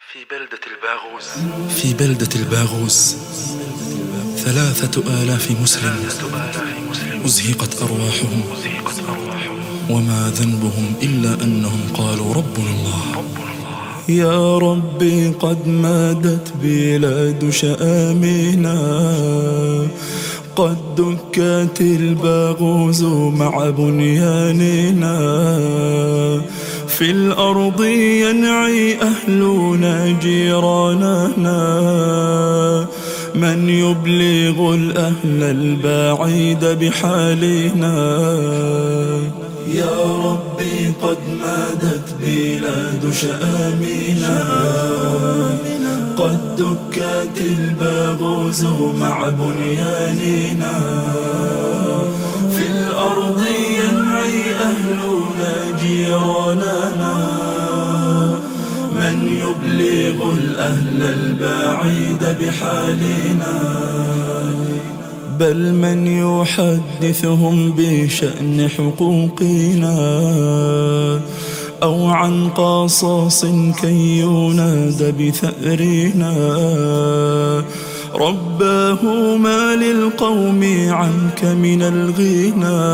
في بلدة الباغوس 3000 مسلم أزهقت أرواحهم، وما ذنبهم إلا أنهم قالوا ربنا الله. يا ربي قد مادت بلاد شآمنا، قد دكت الباغوز مع بنياننا، في الأرض ينعي أهلنا جيراننا، من يبلغ الأهل البعيد بحالنا. يا ربي قد مادت بلاد شآمنا، قد دكت الباغوز مع بنياننا، في الأرض ينعي أهلنا جيراننا، من يبلغ الأهل البعيد بحالنا، بل من يحدثهم بشأن حقوقنا، أو عن قصاص كي ينادى بثأرنا. رباه ما للقوم عنك من الغنى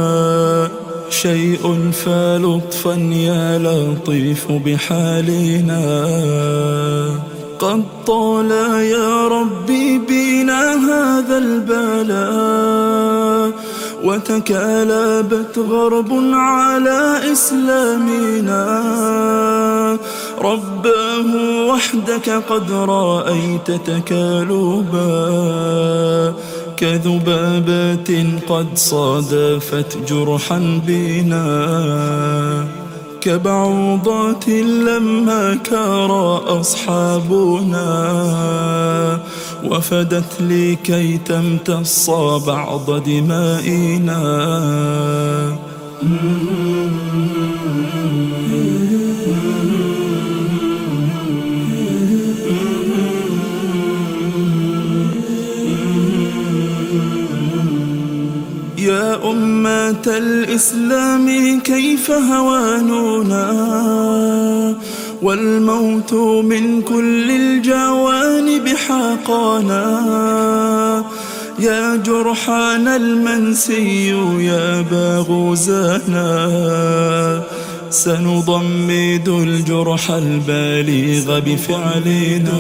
شيء، فلطفا يا لطيف بحالنا. قد طال يا ربي بنا هذا البلاء، وتكالبت غرب على إسلامنا، رباه وحدك قد رأيت تكالبا، كذبابة قد صادفت جرحا بنا، كبعوضات لما كار أصحابنا، وفدت لكي تمتص بعض دمائنا. يا أمة الإسلام كيف هواننا، والموت من كل الجوانب حاقانا، يا جرحانا المنسي يا باغوزانا، سنضمد الجرح البالغ بفعلنا.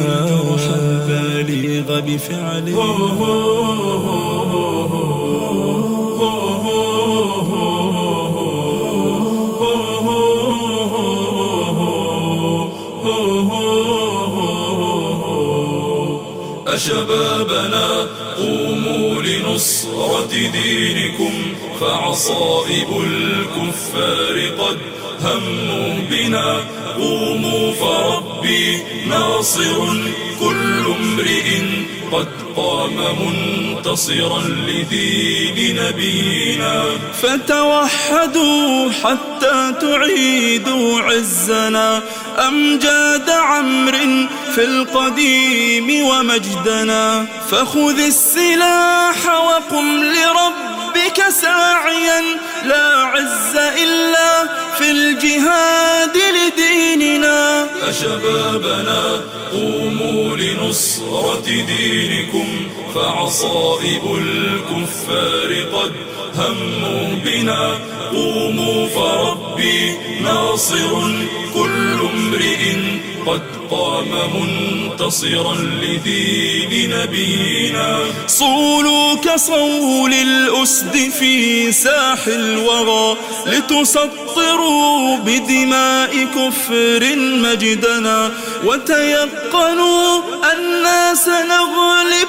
أشبابنا قوموا لنصرة دينكم، فعصائب الكفار قد هموا بنا، قوموا فربي ناصر كل امرئ قد قام منتصرا لدين نبينا. فتوحدوا حتى تعيدوا عزنا، أمجاد عمرو في القديم ومجدنا، فخذ السلاح وقم لربك ساعيا، لا عز إلا في الجهاد لديننا. أشبابنا قوموا لنصرة دينكم، فعصائب الكفار قد هموا بنا، قوموا فربي ناصر كل امرئ قد قام منتصرا لدين نبينا. صولوا كصول الأسد في ساح الوغى، لتسطروا بدماء كفر مجدنا، وتيقنوا أننا سنغلب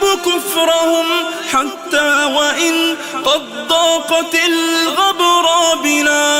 كفرهم، حتى وإن قد ضاقت الغبرى بنا.